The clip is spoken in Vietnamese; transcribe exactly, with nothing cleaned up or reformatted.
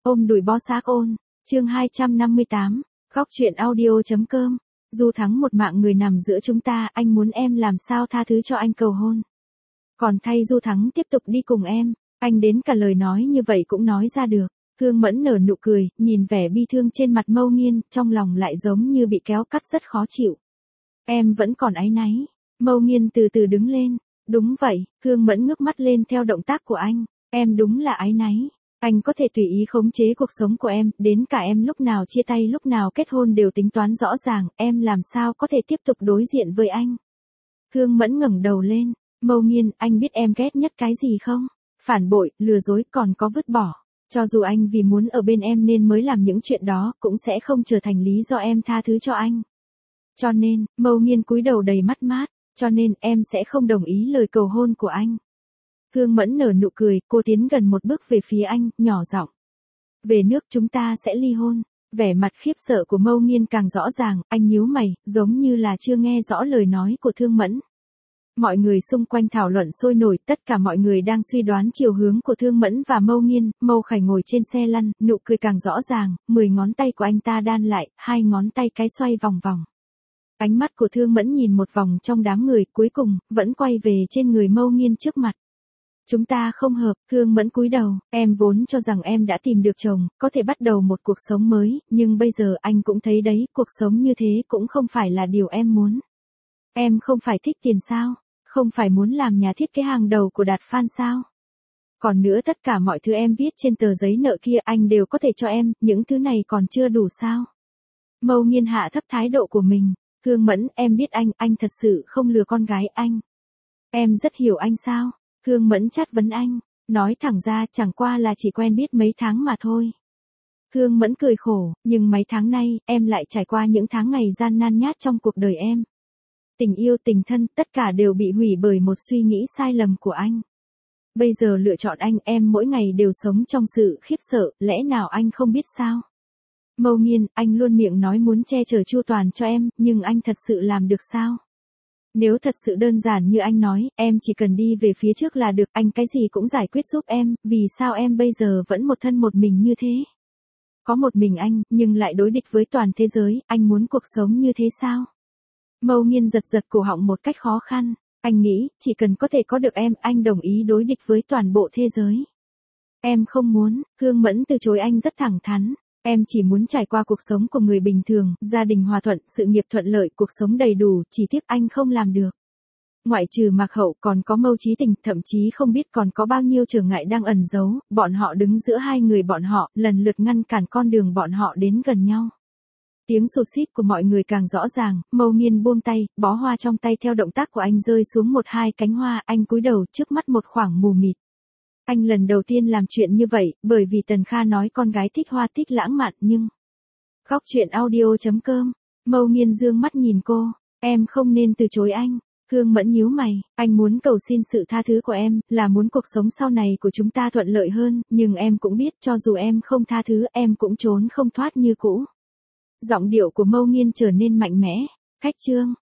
Ôm đùi bó xác ôn, chương hai trăm năm mươi tám, khóc chuyện audio.com. Du Thắng một mạng người nằm giữa chúng ta, anh muốn em làm sao tha thứ cho anh cầu hôn. Còn thay Du Thắng tiếp tục đi cùng em, anh đến cả lời nói như vậy cũng nói ra được. Thương Mẫn nở nụ cười, nhìn vẻ bi thương trên mặt Mâu Nghiên, trong lòng lại giống như bị kéo cắt rất khó chịu. Em vẫn còn áy náy. Mâu Nghiên từ từ đứng lên. Đúng vậy, Thương Mẫn ngước mắt lên theo động tác của anh. Em đúng là áy náy. Anh có thể tùy ý khống chế cuộc sống của em, đến cả em lúc nào chia tay lúc nào kết hôn đều tính toán rõ ràng, em làm sao có thể tiếp tục đối diện với anh. Thương Mẫn ngẩng đầu lên, Mâu Nghiên, anh biết em ghét nhất cái gì không? Phản bội, lừa dối, còn có vứt bỏ. Cho dù anh vì muốn ở bên em nên mới làm những chuyện đó, cũng sẽ không trở thành lý do em tha thứ cho anh. Cho nên, Mâu Nghiên cúi đầu đầy mất mát, cho nên em sẽ không đồng ý lời cầu hôn của anh. Thương Mẫn nở nụ cười, cô tiến gần một bước về phía anh, nhỏ giọng. Về nước chúng ta sẽ ly hôn. Vẻ mặt khiếp sợ của Mâu Nghiên càng rõ ràng, anh nhíu mày, giống như là chưa nghe rõ lời nói của Thương Mẫn. Mọi người xung quanh thảo luận sôi nổi, tất cả mọi người đang suy đoán chiều hướng của Thương Mẫn và Mâu Nghiên. Mâu Khải ngồi trên xe lăn, nụ cười càng rõ ràng, mười ngón tay của anh ta đan lại, hai ngón tay cái xoay vòng vòng. Ánh mắt của Thương Mẫn nhìn một vòng trong đám người, cuối cùng, vẫn quay về trên người Mâu Nghiên trước mặt. Chúng ta không hợp, Thương Mẫn cúi đầu, em vốn cho rằng em đã tìm được chồng, có thể bắt đầu một cuộc sống mới, nhưng bây giờ anh cũng thấy đấy, cuộc sống như thế cũng không phải là điều em muốn. Em không phải thích tiền sao? Không phải muốn làm nhà thiết kế hàng đầu của Đạt Phan sao? Còn nữa tất cả mọi thứ em viết trên tờ giấy nợ kia anh đều có thể cho em, những thứ này còn chưa đủ sao? Mâu Nghiên hạ thấp thái độ của mình, Thương Mẫn, em biết anh, anh thật sự không lừa con gái anh. Em rất hiểu anh sao? Thương Mẫn chất vấn anh, nói thẳng ra chẳng qua là chỉ quen biết mấy tháng mà thôi. Thương Mẫn cười khổ, nhưng mấy tháng nay, em lại trải qua những tháng ngày gian nan nhát trong cuộc đời em. Tình yêu tình thân, tất cả đều bị hủy bởi một suy nghĩ sai lầm của anh. Bây giờ lựa chọn anh, em mỗi ngày đều sống trong sự khiếp sợ, lẽ nào anh không biết sao? Mâu Nghiên, anh luôn miệng nói muốn che chở chu toàn cho em, nhưng anh thật sự làm được sao? Nếu thật sự đơn giản như anh nói, em chỉ cần đi về phía trước là được, anh cái gì cũng giải quyết giúp em, vì sao em bây giờ vẫn một thân một mình như thế? Có một mình anh, nhưng lại đối địch với toàn thế giới, anh muốn cuộc sống như thế sao? Mâu Nghiên giật giật cổ họng một cách khó khăn, anh nghĩ, chỉ cần có thể có được em, anh đồng ý đối địch với toàn bộ thế giới. Em không muốn, Thương Mẫn từ chối anh rất thẳng thắn. Em chỉ muốn trải qua cuộc sống của người bình thường, gia đình hòa thuận, sự nghiệp thuận lợi, cuộc sống đầy đủ, chỉ tiếc anh không làm được. Ngoại trừ Mạc Hậu còn có Mâu Chí Tình, thậm chí không biết còn có bao nhiêu trở ngại đang ẩn giấu, bọn họ đứng giữa hai người bọn họ, lần lượt ngăn cản con đường bọn họ đến gần nhau. Tiếng sụt sít của mọi người càng rõ ràng, Mâu Nghiên buông tay, bó hoa trong tay theo động tác của anh rơi xuống một hai cánh hoa, anh cúi đầu trước mắt một khoảng mù mịt. Anh lần đầu tiên làm chuyện như vậy, bởi vì Tần Kha nói con gái thích hoa thích lãng mạn nhưng... Khóc chuyện audio.com, Mâu Nghiên dương mắt nhìn cô, em không nên từ chối anh. Thương Mẫn nhíu mày, anh muốn cầu xin sự tha thứ của em, là muốn cuộc sống sau này của chúng ta thuận lợi hơn, nhưng em cũng biết cho dù em không tha thứ em cũng trốn không thoát như cũ. Giọng điệu của Mâu Nghiên trở nên mạnh mẽ, khách trương,